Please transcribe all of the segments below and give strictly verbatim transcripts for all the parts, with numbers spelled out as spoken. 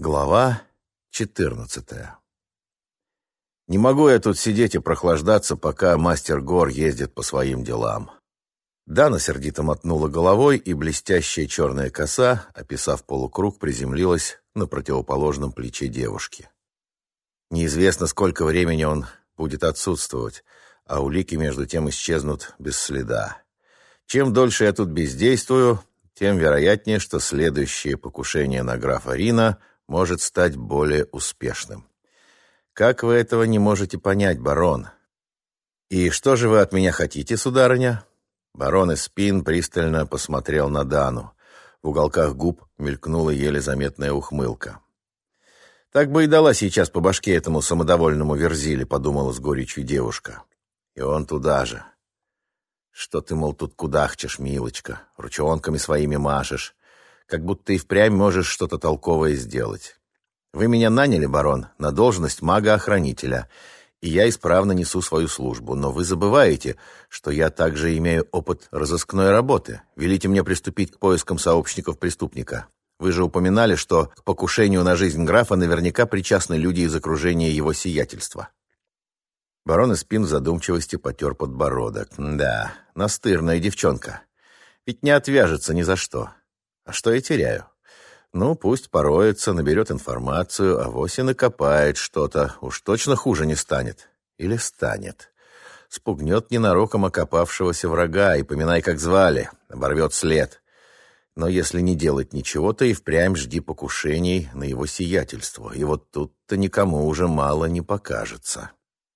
Глава четырнадцатая. Не могу я тут сидеть и прохлаждаться, пока мастер Гор ездит по своим делам. Дана сердито мотнула головой, и блестящая черная коса, описав полукруг, приземлилась на противоположном плече девушки. Неизвестно, сколько времени он будет отсутствовать, а улики между тем исчезнут без следа. Чем дольше я тут бездействую, тем вероятнее, что следующее покушение на графа Рина может стать более успешным. Как вы этого не можете понять, барон? И что же вы от меня хотите, сударыня? Барон Эспин пристально посмотрел на Дану. В уголках губ мелькнула еле заметная ухмылка. Так бы и дала сейчас по башке этому самодовольному Верзиле, подумала с горечью девушка. И он туда же. Что ты, мол, тут кудахчешь, милочка, ручонками своими машешь, как будто и впрямь можешь что-то толковое сделать. Вы меня наняли, барон, на должность мага-охранителя, и я исправно несу свою службу, но вы забываете, что я также имею опыт разыскной работы. Велите мне приступить к поискам сообщников преступника. Вы же упоминали, что к покушению на жизнь графа наверняка причастны люди из окружения его сиятельства. Барон Эспин в задумчивости потер подбородок. Да, настырная девчонка. Ведь не отвяжется ни за что. А что я теряю? Ну, пусть пороется, наберет информацию, а вось и накопает что-то. Уж точно хуже не станет. Или станет. Спугнет ненароком окопавшегося врага, и поминай, как звали, оборвет след. Но если не делать ничего, то и впрямь жди покушений на его сиятельство. И вот тут-то никому уже мало не покажется.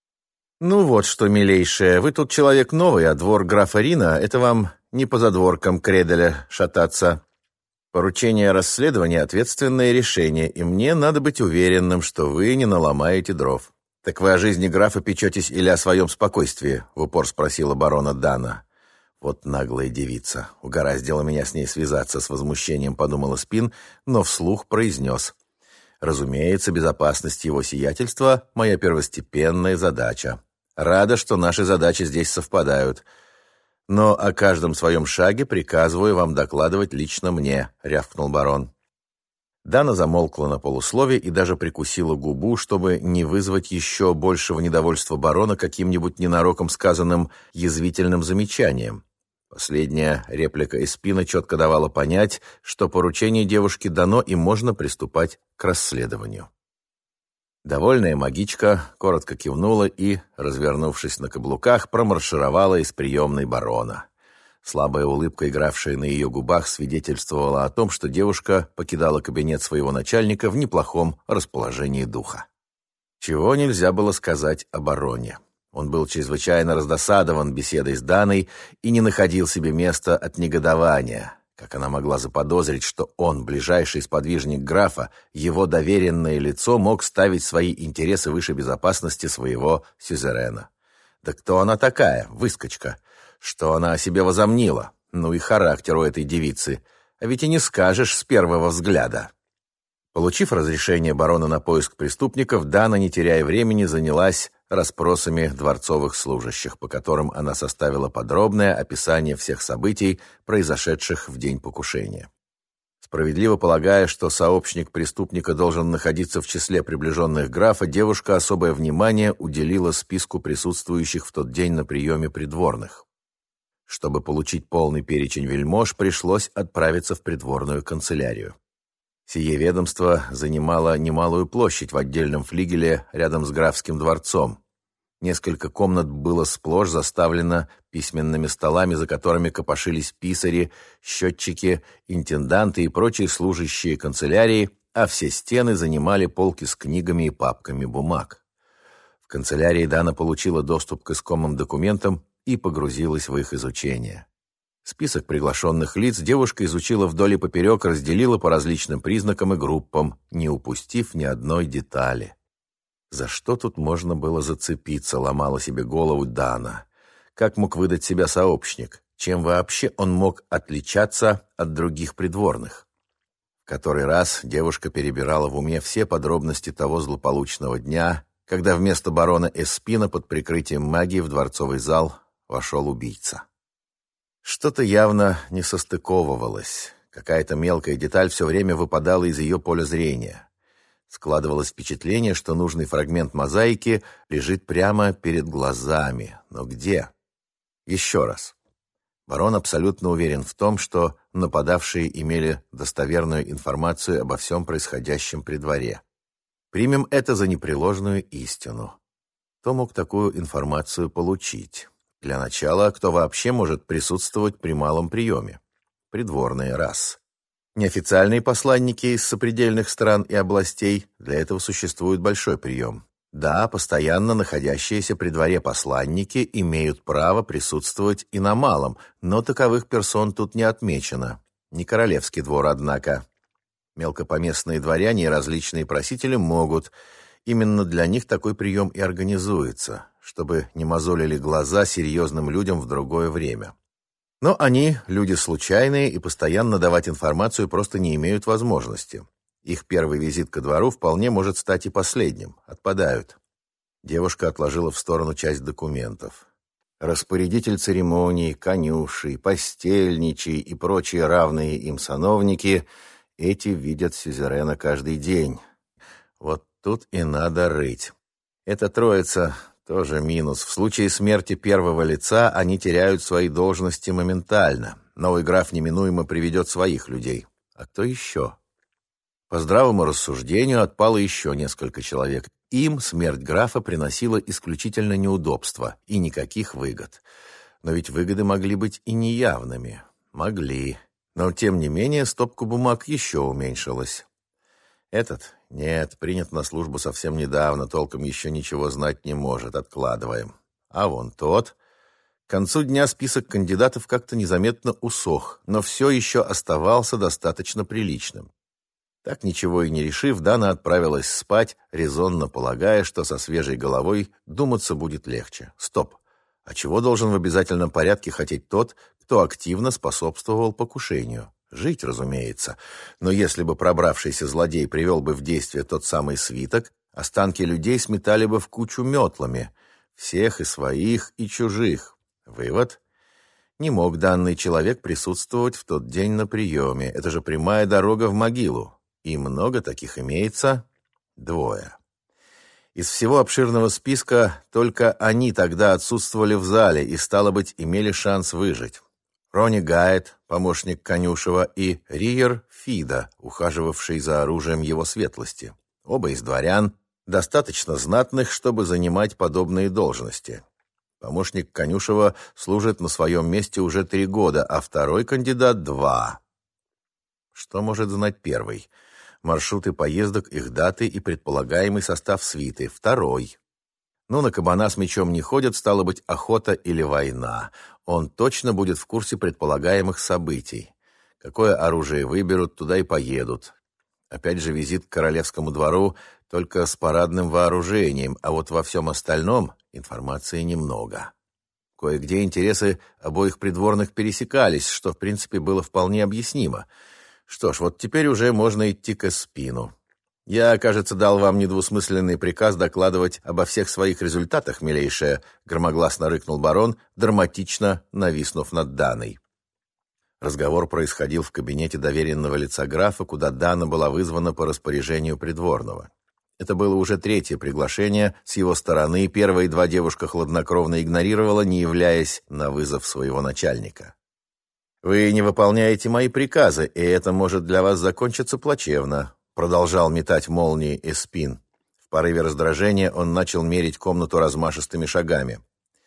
Ну вот что, милейшая, вы тут человек новый, а двор графа Рина — это вам не по задворкам Кределя шататься. Поручение расследования — ответственное решение, и мне надо быть уверенным, что вы не наломаете дров. Так вы о жизни графа печетесь или о своем спокойствии? В упор спросила барона Дана. Вот наглая девица. Угораздило меня с ней связаться, с возмущением подумала Спин, но вслух произнес. Разумеется, безопасность его сиятельства — моя первостепенная задача. Рада, что наши задачи здесь совпадают. Но о каждом своем шаге приказываю вам докладывать лично мне, рявкнул барон. Дана замолкла на полуслове и даже прикусила губу, чтобы не вызвать еще большего недовольства барона каким-нибудь ненароком сказанным язвительным замечанием. Последняя реплика Эспина четко давала понять, что поручение девушки дано и можно приступать к расследованию. Довольная магичка коротко кивнула и, развернувшись на каблуках, промаршировала из приемной барона. Слабая улыбка, игравшая на ее губах, свидетельствовала о том, что девушка покидала кабинет своего начальника в неплохом расположении духа. Чего нельзя было сказать о бароне. Он был чрезвычайно раздосадован беседой с Даной и не находил себе места от негодования. Как она могла заподозрить, что он, ближайший сподвижник графа, его доверенное лицо, мог ставить свои интересы выше безопасности своего сюзерена? Да кто она такая, выскочка? Что она о себе возомнила? Ну и характер у этой девицы. А ведь и не скажешь с первого взгляда. Получив разрешение барона на поиск преступников, Дана, не теряя времени, занялась расспросами дворцовых служащих, по которым она составила подробное описание всех событий, произошедших в день покушения. Справедливо полагая, что сообщник преступника должен находиться в числе приближенных графа, девушка особое внимание уделила списку присутствующих в тот день на приеме придворных. Чтобы получить полный перечень вельмож, пришлось отправиться в придворную канцелярию. Сие ведомство занимало немалую площадь в отдельном флигеле рядом с графским дворцом. Несколько комнат было сплошь заставлено письменными столами, за которыми копошились писари, счетчики, интенданты и прочие служащие канцелярии, а все стены занимали полки с книгами и папками бумаг. В канцелярии Дана получила доступ к искомым документам и погрузилась в их изучение. Список приглашенных лиц девушка изучила вдоль и поперек, разделила по различным признакам и группам, не упустив ни одной детали. За что тут можно было зацепиться, ломала себе голову Дана. Как мог выдать себя сообщник? Чем вообще он мог отличаться от других придворных? В который раз девушка перебирала в уме все подробности того злополучного дня, когда вместо барона Эспина под прикрытием магии в дворцовый зал вошел убийца. Что-то явно не состыковывалось. Какая-то мелкая деталь все время выпадала из ее поля зрения. Складывалось впечатление, что нужный фрагмент мозаики лежит прямо перед глазами. Но где? Еще раз. Барон абсолютно уверен в том, что нападавшие имели достоверную информацию обо всем происходящем при дворе. Примем это за непреложную истину. Кто мог такую информацию получить? Для начала, кто вообще может присутствовать при малом приеме? Придворные, раз. Неофициальные посланники из сопредельных стран и областей, для этого существует большой прием. Да, постоянно находящиеся при дворе посланники имеют право присутствовать и на малом, но таковых персон тут не отмечено. Не королевский двор, однако. Мелкопоместные дворяне и различные просители могут. Именно для них такой прием и организуется, чтобы не мозолили глаза серьезным людям в другое время. Но они, люди случайные, и постоянно давать информацию просто не имеют возможности. Их первый визит ко двору вполне может стать и последним. Отпадают. Девушка отложила в сторону часть документов. Распорядитель церемоний, конюший, постельничий и прочие равные им сановники, эти видят сюзерена каждый день. Вот тут и надо рыть. Эта троица тоже минус. В случае смерти первого лица они теряют свои должности моментально. Новый граф неминуемо приведет своих людей. А кто еще? По здравому рассуждению отпало еще несколько человек. Им смерть графа приносила исключительно неудобства и никаких выгод. Но ведь выгоды могли быть и неявными. Могли. Но тем не менее стопка бумаг еще уменьшилась. Этот? Нет, принят на службу совсем недавно, толком еще ничего знать не может, откладываем. А вон тот. К концу дня список кандидатов как-то незаметно усох, но все еще оставался достаточно приличным. Так ничего и не решив, Дана отправилась спать, резонно полагая, что со свежей головой думаться будет легче. Стоп! А чего должен в обязательном порядке хотеть тот, кто активно способствовал покушению? Жить, разумеется. Но если бы пробравшийся злодей привел бы в действие тот самый свиток, останки людей сметали бы в кучу метлами. Всех и своих, и чужих. Вывод? Не мог данный человек присутствовать в тот день на приеме. Это же прямая дорога в могилу. И много таких имеется? Двое. Из всего обширного списка только они тогда отсутствовали в зале и, стало быть, имели шанс выжить. Рони Гайд, помощник Конюшева, и Риер Фида, ухаживавший за оружием его светлости. Оба из дворян, достаточно знатных, чтобы занимать подобные должности. Помощник Конюшева служит на своем месте уже три года, а второй кандидат — два. Что может знать первый? Маршруты поездок, их даты и предполагаемый состав свиты. Второй. Ну, на кабана с мечом не ходят, стало быть, охота или война. Он точно будет в курсе предполагаемых событий. Какое оружие выберут, туда и поедут. Опять же, визит к королевскому двору только с парадным вооружением, а вот во всем остальном информации немного. Кое-где интересы обоих придворных пересекались, что, в принципе, было вполне объяснимо. Что ж, вот теперь уже можно идти к Эспину. Я, кажется, дал вам недвусмысленный приказ докладывать обо всех своих результатах, милейшая, громогласно рыкнул барон, драматично нависнув над Даной. Разговор происходил в кабинете доверенного лица графа, куда Дана была вызвана по распоряжению придворного. Это было уже третье приглашение с его стороны, и первые два девушка хладнокровно игнорировала, не являясь на вызов своего начальника. «Вы не выполняете мои приказы, и это может для вас закончиться плачевно», продолжал метать молнии Эспин. В порыве раздражения он начал мерить комнату размашистыми шагами.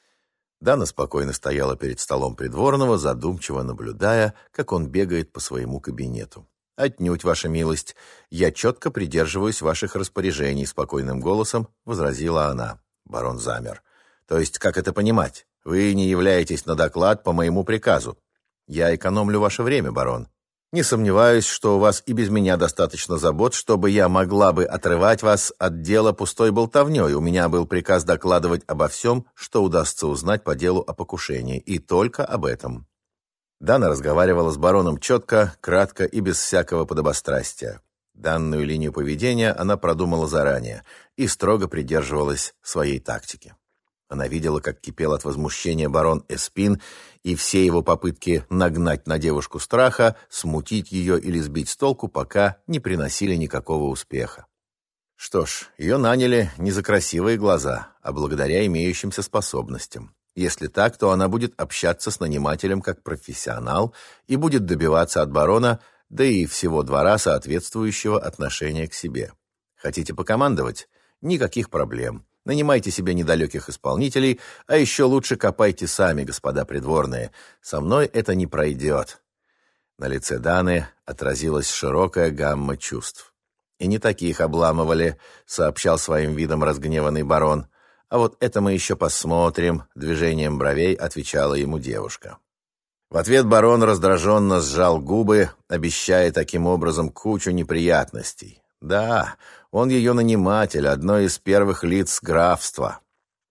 Дана спокойно стояла перед столом придворного, задумчиво наблюдая, как он бегает по своему кабинету. «Отнюдь, ваша милость, я четко придерживаюсь ваших распоряжений», спокойным голосом возразила она. Барон замер. «То есть, как это понимать? Вы не являетесь на доклад по моему приказу. Я экономлю ваше время, барон. Не сомневаюсь, что у вас и без меня достаточно забот, чтобы я могла бы отрывать вас от дела пустой болтовней. У меня был приказ докладывать обо всем, что удастся узнать по делу о покушении, и только об этом». Дана разговаривала с бароном четко, кратко и без всякого подобострастия. Данную линию поведения она продумала заранее и строго придерживалась своей тактики. Она видела, как кипел от возмущения барон Эспин, и все его попытки нагнать на девушку страха, смутить ее или сбить с толку, пока не приносили никакого успеха. Что ж, ее наняли не за красивые глаза, а благодаря имеющимся способностям. Если так, то она будет общаться с нанимателем как профессионал и будет добиваться от барона, да и всего двора, соответствующего отношения к себе. Хотите покомандовать? Никаких проблем. Нанимайте себе недалеких исполнителей, а еще лучше копайте сами, господа придворные. Со мной это не пройдет». На лице Даны отразилась широкая гамма чувств. «И не таких обламывали», — сообщал своим видом разгневанный барон. «А вот это мы еще посмотрим», — движением бровей отвечала ему девушка. В ответ барон раздраженно сжал губы, обещая таким образом кучу неприятностей. Да, он ее наниматель, одно из первых лиц графства.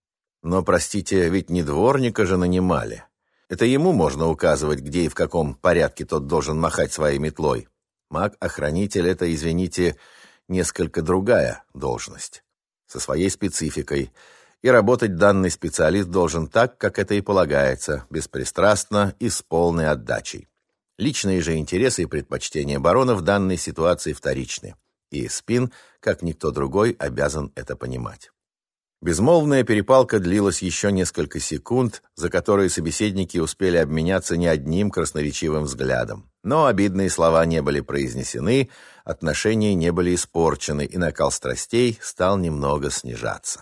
Но, простите, ведь не дворника же нанимали. Это ему можно указывать, где и в каком порядке тот должен махать своей метлой. Маг-охранитель — это, извините, несколько другая должность, со своей спецификой, и работать данный специалист должен так, как это и полагается, беспристрастно и с полной отдачей. Личные же интересы и предпочтения барона в данной ситуации вторичны, и Эспин, как никто другой, обязан это понимать. Безмолвная перепалка длилась еще несколько секунд, за которые собеседники успели обменяться не одним красноречивым взглядом. Но обидные слова не были произнесены, отношения не были испорчены, и накал страстей стал немного снижаться.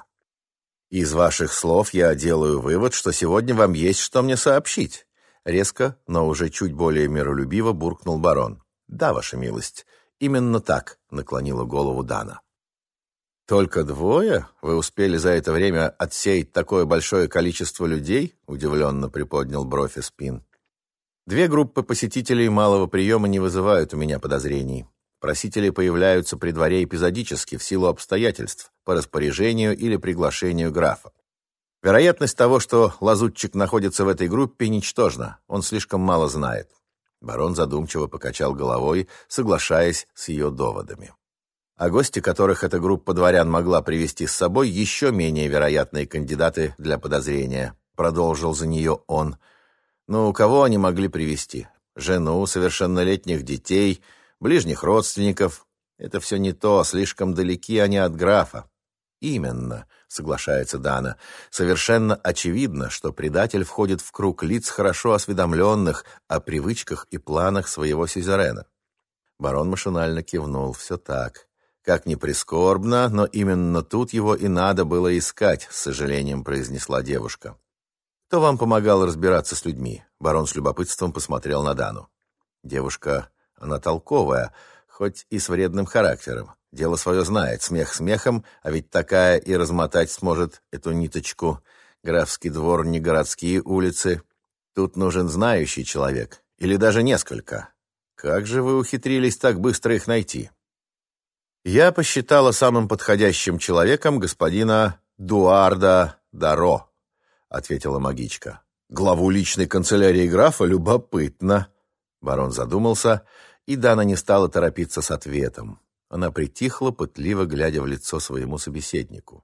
«Из ваших слов я делаю вывод, что сегодня вам есть что мне сообщить», — резко, но уже чуть более миролюбиво буркнул барон. «Да, ваша милость, именно так», — наклонила голову Дана. «Только двое? Вы успели за это время отсеять такое большое количество людей?» — удивленно приподнял бровь Эспин. «Две группы посетителей малого приема не вызывают у меня подозрений. Просители появляются при дворе эпизодически в силу обстоятельств, по распоряжению или приглашению графа. Вероятность того, что лазутчик находится в этой группе, ничтожна. Он слишком мало знает». Барон задумчиво покачал головой, соглашаясь с ее доводами. А гости, которых эта группа дворян могла привести с собой, еще менее вероятные кандидаты для подозрения, продолжил за нее он. Ну, кого они могли привести? Жену, совершеннолетних детей, ближних родственников. Это все не то, слишком далеки они от графа. Именно, соглашается Дана. Совершенно очевидно, что предатель входит в круг лиц, хорошо осведомленных о привычках и планах своего сюзерена. Барон машинально кивнул. Все так. «Как ни прискорбно, но именно тут его и надо было искать», — с сожалением произнесла девушка. «Кто вам помогал разбираться с людьми?» Барон с любопытством посмотрел на Дану. Девушка, она толковая, хоть и с вредным характером. Дело свое знает, смех смехом, а ведь такая и размотать сможет эту ниточку. Графский двор, не городские улицы. Тут нужен знающий человек, или даже несколько. Как же вы ухитрились так быстро их найти?» «Я посчитала самым подходящим человеком господина Дуарда Даро», — ответила магичка. «Главу личной канцелярии графа? Любопытно». Барон задумался, и Дана не стала торопиться с ответом. Она притихла, пытливо глядя в лицо своему собеседнику.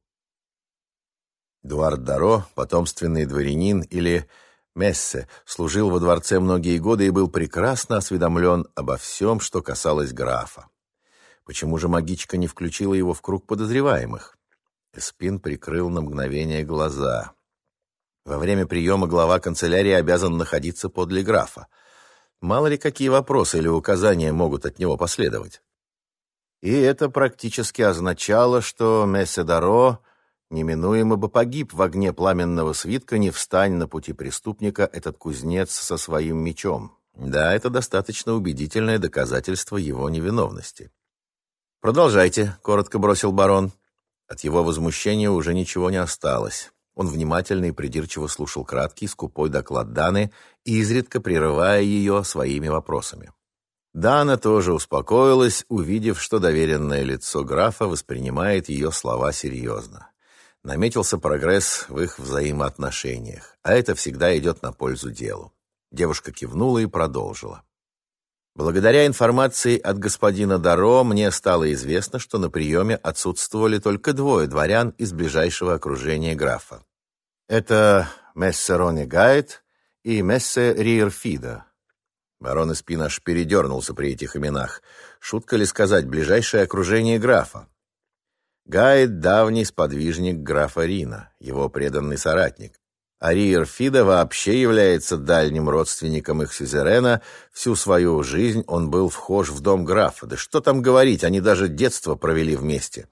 Дуард Даро, потомственный дворянин или мессе, служил во дворце многие годы и был прекрасно осведомлен обо всем, что касалось графа. Почему же магичка не включила его в круг подозреваемых? Эспин прикрыл на мгновение глаза. Во время приема глава канцелярии обязан находиться подле графа. Мало ли какие вопросы или указания могут от него последовать. И это практически означало, что мессе Даро неминуемо бы погиб в огне пламенного свитка, не встань на пути преступника этот кузнец со своим мечом. Да, это достаточно убедительное доказательство его невиновности. «Продолжайте», — коротко бросил барон. От его возмущения уже ничего не осталось. Он внимательно и придирчиво слушал краткий, скупой доклад Даны, изредка прерывая ее своими вопросами. Дана тоже успокоилась, увидев, что доверенное лицо графа воспринимает ее слова серьезно. Наметился прогресс в их взаимоотношениях, а это всегда идет на пользу делу. Девушка кивнула и продолжила. Благодаря информации от господина Даро мне стало известно, что на приеме отсутствовали только двое дворян из ближайшего окружения графа. Это мессе Роне Гайд и мессе Риерфида. Барон Эспин аж передернулся при этих именах. Шутка ли сказать, ближайшее окружение графа? Гайд — давний сподвижник графа Рина, его преданный соратник. А Риер Фида вообще является дальним родственником их сюзерена. Всю свою жизнь он был вхож в дом графа. Да что там говорить, они даже детство провели вместе.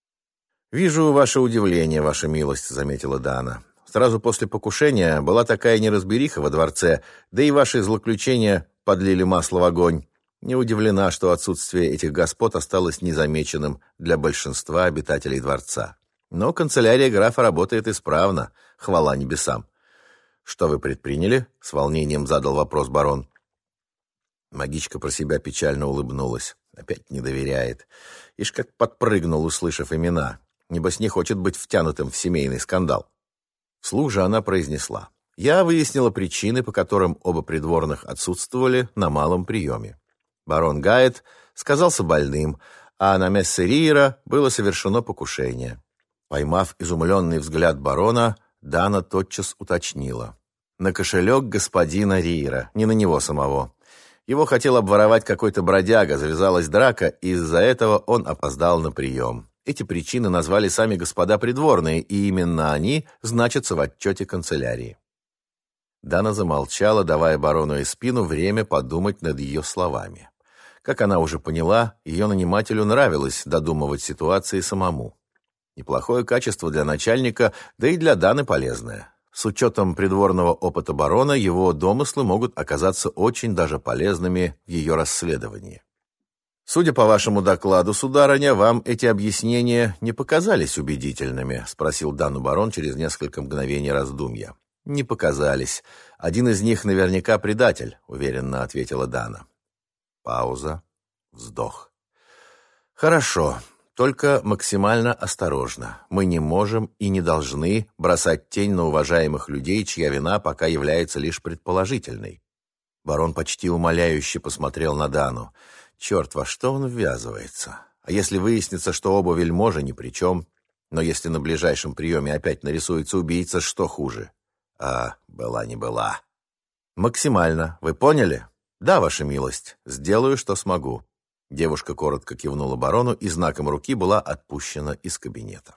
«Вижу ваше удивление, ваша милость», — заметила Дана. «Сразу после покушения была такая неразбериха во дворце, да и ваши злоключения подлили масло в огонь. Не удивлена, что отсутствие этих господ осталось незамеченным для большинства обитателей дворца. Но канцелярия графа работает исправно, хвала небесам». «Что вы предприняли?» — с волнением задал вопрос барон. Магичка про себя печально улыбнулась. Опять не доверяет. Ишь как подпрыгнул, услышав имена. Небось не хочет быть втянутым в семейный скандал. Вслух же она произнесла: «Я выяснила причины, по которым оба придворных отсутствовали на малом приеме. Барон Гайд сказался больным, а на мессе Риера было совершено покушение». Поймав изумленный взгляд барона, Дана тотчас уточнила: «На кошелек господина Риера, не на него самого. Его хотел обворовать какой-то бродяга, завязалась драка, и из-за этого он опоздал на прием. Эти причины назвали сами господа придворные, и именно они значатся в отчете канцелярии». Дана замолчала, давая барону Эспину время подумать над ее словами. Как она уже поняла, ее нанимателю нравилось додумывать ситуации самому. Неплохое качество для начальника, да и для Даны полезное. С учетом придворного опыта барона, его домыслы могут оказаться очень даже полезными в ее расследовании. «Судя по вашему докладу, сударыня, вам эти объяснения не показались убедительными?» — спросил Дану барон через несколько мгновений раздумья. «Не показались. Один из них наверняка предатель», — уверенно ответила Дана. Пауза. Вздох. «Хорошо. Только максимально осторожно. Мы не можем и не должны бросать тень на уважаемых людей, чья вина пока является лишь предположительной». Барон почти умоляюще посмотрел на Дану. Черт, во что он ввязывается? А если выяснится, что оба вельможи ни при чем? Но если на ближайшем приеме опять нарисуется убийца, что хуже? А, была не была. «Максимально. Вы поняли?» «Да, ваша милость. Сделаю, что смогу». Девушка коротко кивнула барону и знаком руки была отпущена из кабинета.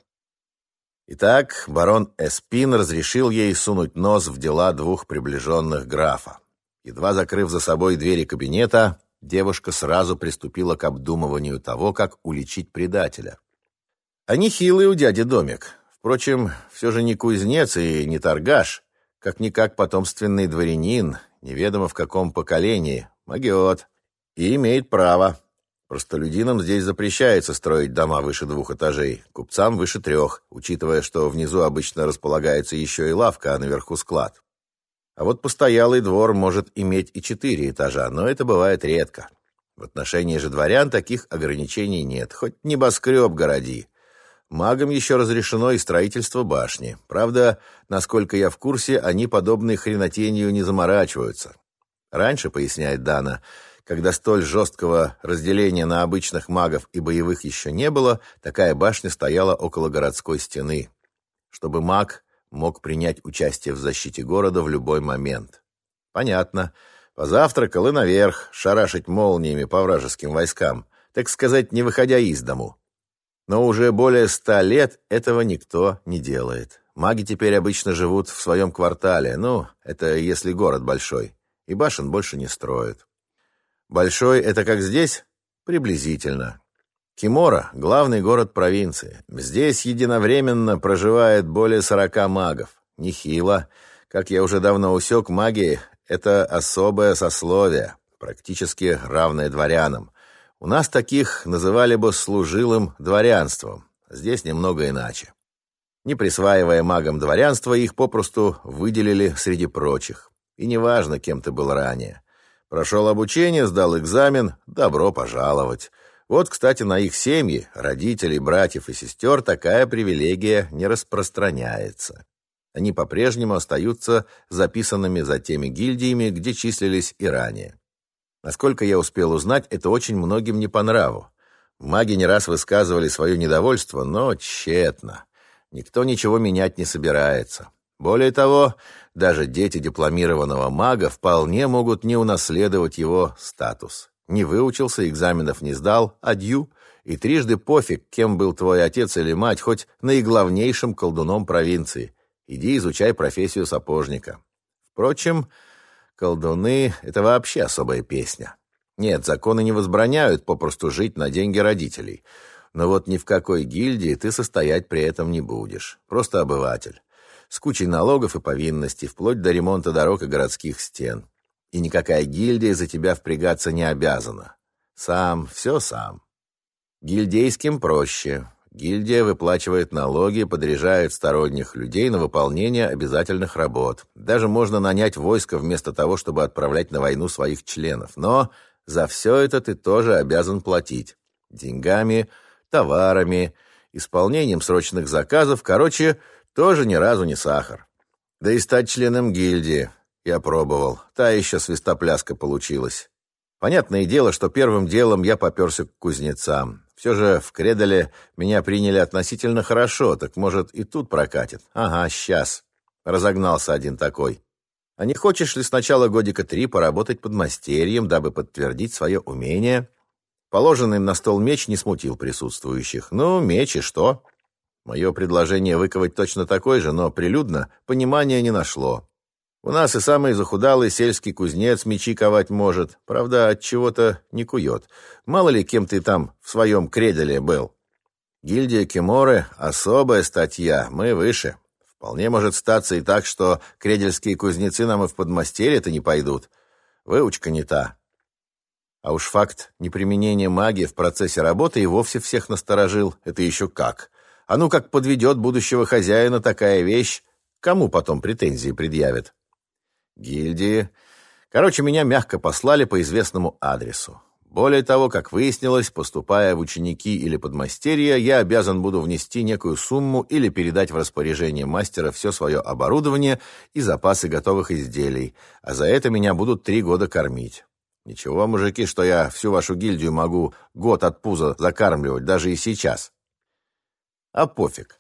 Итак, барон Эспин разрешил ей сунуть нос в дела двух приближенных графа. Едва закрыв за собой двери кабинета, девушка сразу приступила к обдумыванию того, как уличить предателя. А нехилый у дяди домик. Впрочем, все же не кузнец и не торгаш, как-никак потомственный дворянин, неведомо в каком поколении, магиот, и имеет право. Простолюдинам здесь запрещается строить дома выше двух этажей, купцам выше трех, учитывая, что внизу обычно располагается еще и лавка, а наверху склад. А вот постоялый двор может иметь и четыре этажа, но это бывает редко. В отношении же дворян таких ограничений нет, хоть небоскреб городи. Магам еще разрешено и строительство башни. Правда, насколько я в курсе, они подобной хренотенью не заморачиваются. Раньше, поясняет Дана, когда столь жесткого разделения на обычных магов и боевых еще не было, такая башня стояла около городской стены, чтобы маг мог принять участие в защите города в любой момент. Понятно. Позавтракал и наверх, шарашить молниями по вражеским войскам, так сказать, не выходя из дому. Но уже более ста лет этого никто не делает. Маги теперь обычно живут в своем квартале, ну, это если город большой, и башен больше не строят. Большой — это как здесь? Приблизительно. Кимора — главный город провинции. Здесь единовременно проживает более сорока магов. Нехило. Как я уже давно усек, маги — это особое сословие, практически равное дворянам. У нас таких называли бы служилым дворянством. Здесь немного иначе. Не присваивая магам дворянство, их попросту выделили среди прочих. И неважно, кем ты был ранее. Прошел обучение, сдал экзамен, добро пожаловать. Вот, кстати, на их семьи, родителей, братьев и сестер такая привилегия не распространяется. Они по-прежнему остаются записанными за теми гильдиями, где числились и ранее. Насколько я успел узнать, это очень многим не по нраву. Маги не раз высказывали свое недовольство, но тщетно. Никто ничего менять не собирается. Более того, даже дети дипломированного мага вполне могут не унаследовать его статус. Не выучился, экзаменов не сдал, адью, И трижды пофиг, кем был твой отец или мать, хоть наиглавнейшим колдуном провинции. Иди изучай профессию сапожника. Впрочем, колдуны — это вообще особая песня. Нет, законы не возбраняют попросту жить на деньги родителей. Но вот ни в какой гильдии ты состоять при этом не будешь. Просто обыватель. С кучей налогов и повинностей, вплоть до ремонта дорог и городских стен. И никакая гильдия за тебя впрягаться не обязана. Сам, все сам. Гильдейским проще. Гильдия выплачивает налоги, подряжает сторонних людей на выполнение обязательных работ. Даже можно нанять войско вместо того, чтобы отправлять на войну своих членов. Но за все это ты тоже обязан платить. Деньгами, товарами, исполнением срочных заказов. Короче, тоже ни разу не сахар. Да и стать членом гильдии я пробовал. Та еще свистопляска получилась. Понятное дело, что первым делом я поперся к кузнецам. Все же в Кредале меня приняли относительно хорошо, так может и тут прокатит. Ага, сейчас. Разогнался один такой. А не хочешь ли сначала годика три поработать подмастерьем, дабы подтвердить свое умение? Положенный на стол меч не смутил присутствующих. Ну, меч и что? Мое предложение выковать точно такой же, но прилюдно понимания не нашло. У нас и самый захудалый сельский кузнец мечи ковать может. Правда, от чего-то не кует. Мало ли, кем ты там в своем Кредале был. Гильдия Киморы — особая статья, мы выше. Вполне может статься и так, что кредельские кузнецы нам и в подмастерье-то не пойдут. Выучка не та. А уж факт неприменения магии в процессе работы и вовсе всех насторожил. Это еще как. А ну как подведет будущего хозяина такая вещь, кому потом претензии предъявят? Гильдии. Короче, меня мягко послали по известному адресу. Более того, как выяснилось, поступая в ученики или подмастерья, я обязан буду внести некую сумму или передать в распоряжение мастера все свое оборудование и запасы готовых изделий, а за это меня будут три года кормить. Ничего, мужики, что я всю вашу гильдию могу год от пуза закармливать, даже и сейчас. А пофиг.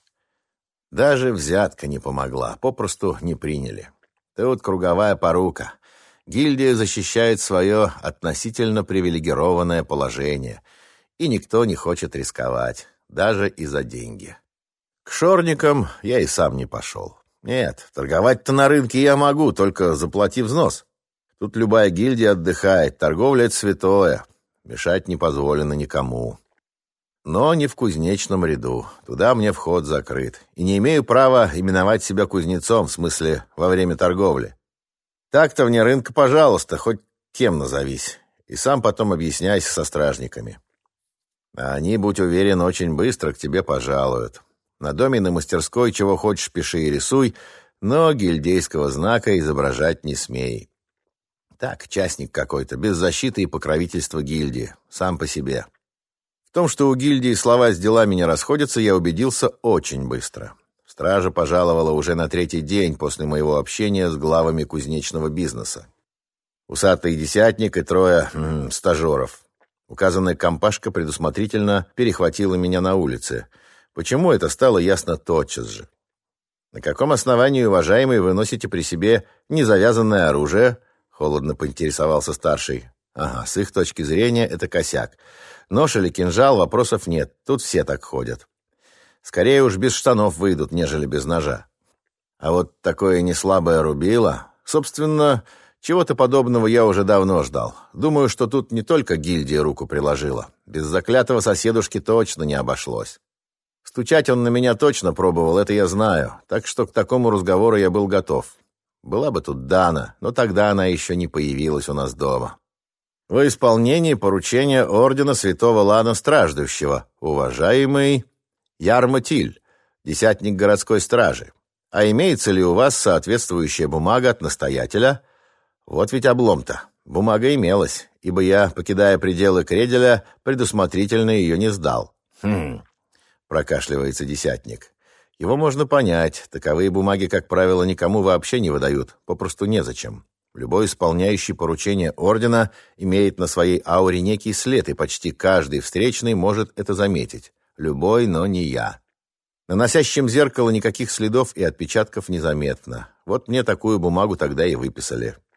Даже взятка не помогла, попросту не приняли. Тут круговая порука. Гильдия защищает свое относительно привилегированное положение, и никто не хочет рисковать, даже и за деньги. К шорникам я и сам не пошел. Нет, торговать-то на рынке я могу, только заплати взнос. Тут любая гильдия отдыхает, торговля — это святое, мешать не позволено никому. Но не в кузнечном ряду, туда мне вход закрыт, и не имею права именовать себя кузнецом, в смысле во время торговли. Так-то вне рынка, пожалуйста, хоть кем назовись, и сам потом объясняйся со стражниками. А они, будь уверен, очень быстро к тебе пожалуют. На доме, на мастерской чего хочешь пиши и рисуй, но гильдейского знака изображать не смей. Так, частник какой-то, без защиты и покровительства гильдии, сам по себе. В том, что у гильдии слова с делами не расходятся, я убедился очень быстро. Стража пожаловала уже на третий день после моего общения с главами кузнечного бизнеса. Усатый десятник и трое м, стажеров. Указанная компашка предусмотрительно перехватила меня на улице. Почему, это стало ясно тотчас же. «На каком основании, уважаемый, вы носите при себе незавязанное оружие?» — холодно поинтересовался старший. «Ага, с их точки зрения это косяк. Нож или кинжал, вопросов нет, тут все так ходят. Скорее уж без штанов выйдут, нежели без ножа. А вот такое неслабое рубило... Собственно, чего-то подобного я уже давно ждал. Думаю, что тут не только гильдия руку приложила. Без заклятого соседушки точно не обошлось. Стучать он на меня точно пробовал, это я знаю, так что к такому разговору я был готов. Была бы тут Дана, но тогда она еще не появилась у нас дома. В исполнении поручения ордена святого Лана Страждущего, уважаемый Ярмотиль, десятник городской стражи. А имеется ли у вас соответствующая бумага от настоятеля? Вот ведь облом-то. Бумага имелась, ибо я, покидая пределы Кределя, предусмотрительно ее не сдал. Хм, прокашливается десятник. Его можно понять, таковые бумаги, как правило, никому вообще не выдают, попросту незачем. Любой исполняющий поручение ордена имеет на своей ауре некий след, и почти каждый встречный может это заметить. Любой, но не я. На носящем зеркало никаких следов и отпечатков незаметно. Вот мне такую бумагу тогда и выписали.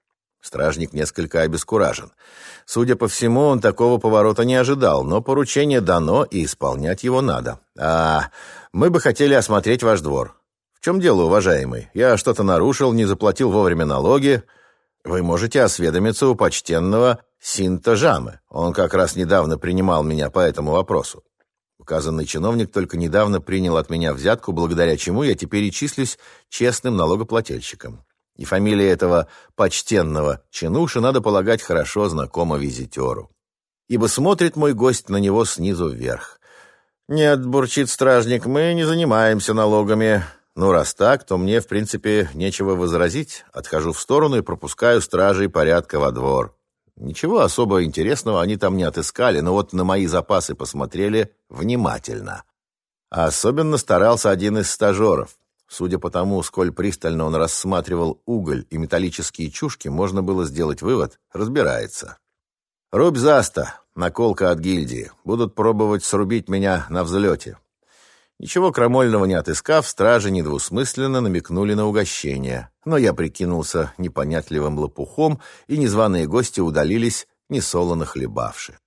Стражник несколько обескуражен. Судя по всему, он такого поворота не ожидал, но поручение дано, и исполнять его надо. А мы бы хотели осмотреть ваш двор. В чем дело, уважаемый? Я что-то нарушил, не заплатил вовремя налоги. Вы можете осведомиться у почтенного Синта Жамы. Он как раз недавно принимал меня по этому вопросу. Указанный чиновник только недавно принял от меня взятку, благодаря чему я теперь и числюсь честным налогоплательщиком. И фамилия этого почтенного чинуши, надо полагать, хорошо знакома визитеру. Ибо смотрит мой гость на него снизу вверх. «Нет, — бурчит стражник, — мы не занимаемся налогами. Ну, раз так, то мне, в принципе, нечего возразить. Отхожу в сторону и пропускаю стражей порядка во двор. Ничего особо интересного они там не отыскали, но вот на мои запасы посмотрели внимательно. А особенно старался один из стажеров. Судя по тому, сколь пристально он рассматривал уголь и металлические чушки, можно было сделать вывод — разбирается. Рубь заста, наколка от гильдии. Будут пробовать срубить меня на взлете. Ничего крамольного не отыскав, стражи недвусмысленно намекнули на угощение. Но я прикинулся непонятливым лопухом, и незваные гости удалились, несолоно хлебавши.